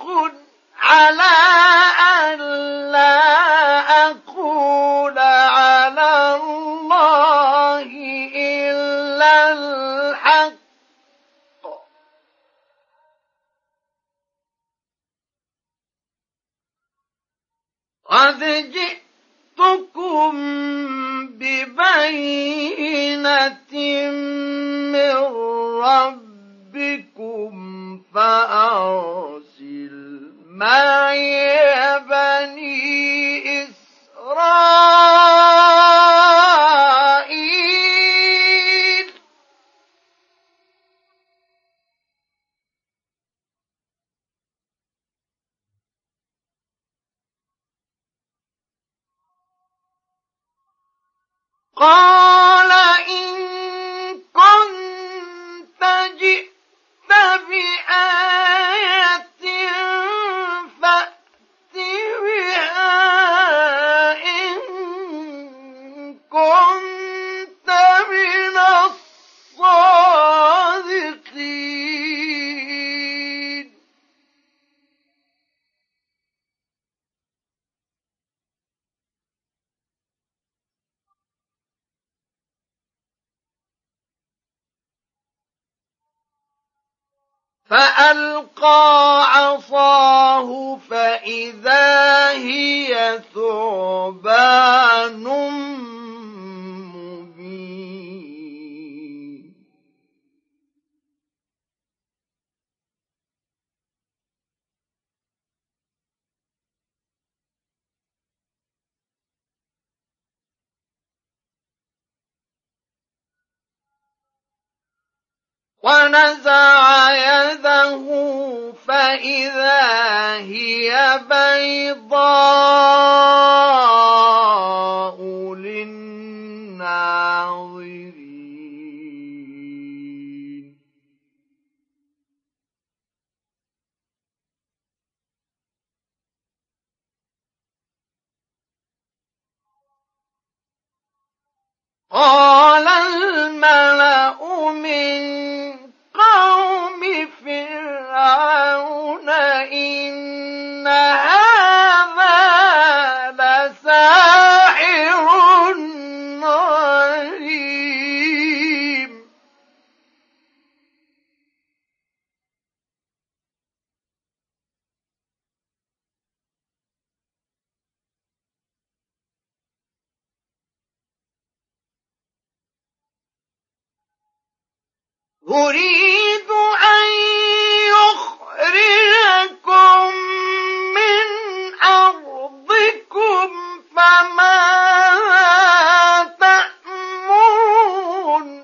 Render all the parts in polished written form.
على أن لا أقول على الله إلا الحق قد جئتكم ببينة من ربكم فأرسل معي بني إسرائيل قال إن كنت جئت بآية فأت بها إن كنت من الصادقين فألقى عصاه فإذا هي ثعبان مبين ونزع يده فإذا هي بيضاء للناظرين قال الملأ من قوم فرعون إن هذا لساحر عليم يريد أن يخرجكم من أرضكم فماذا تأمرون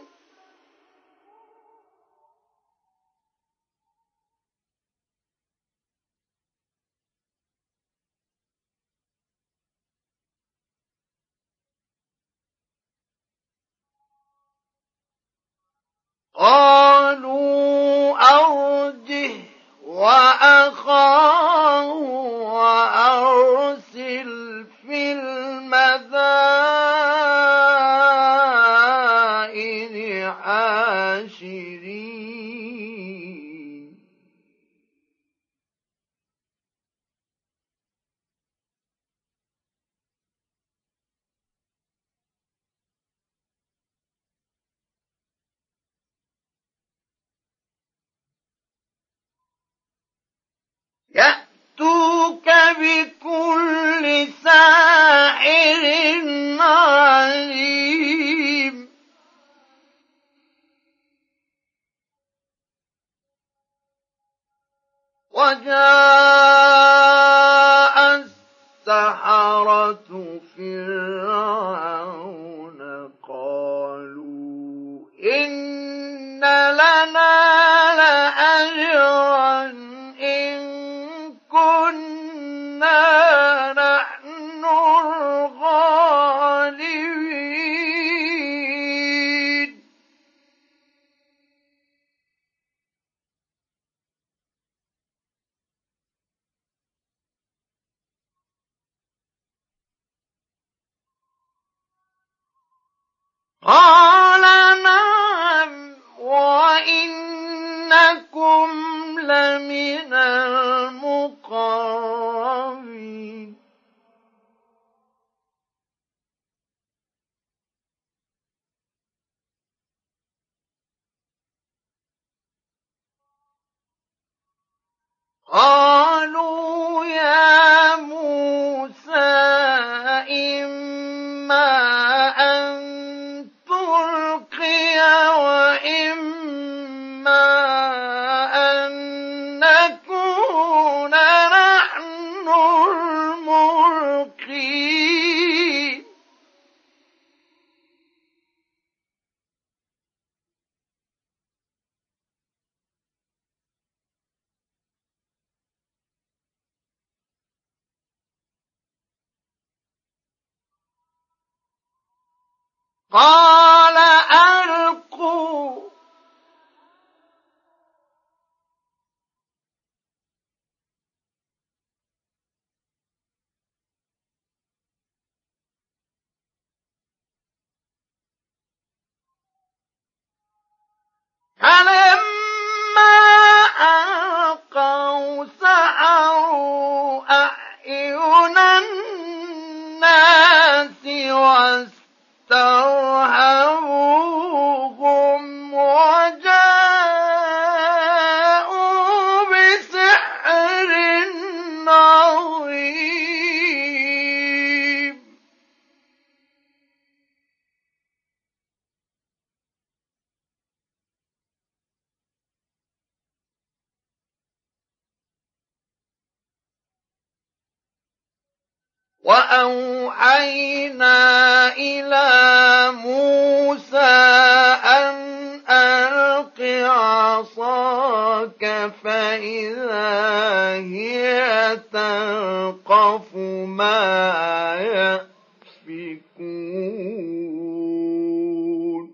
قالوا أرجه وأخاه وأرسل في المدائن حاشرين يأتوك بكل ساحر عليم وجاء السحرة فرعون قالوا إن لنا لأجرا إن كنا نحن الغالبين قال نعم وإنكم لمن المقربين قالوا يا موسى إما أن تلقي وإما أن نكون نحن الملقين قال ألقوا فلما ألقوا سحروا أعين الناس واسترهبوهم وجاءوا بسحر عظيم وأوحينا إلى موسى أن ألق عصاك فإذا هي تلقف ما يأفكون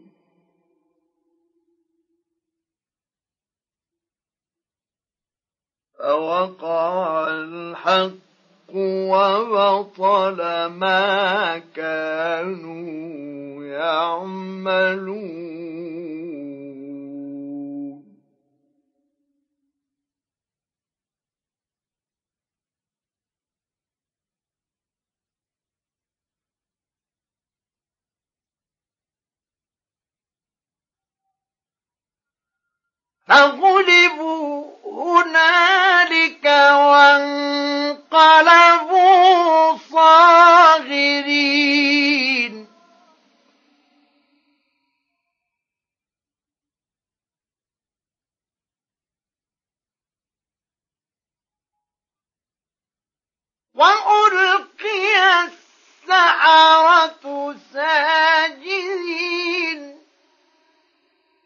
فوقع الحق وبطل ما كانوا يعملون فغلبوا هنالك وانقلبوا صاغرين وألقوا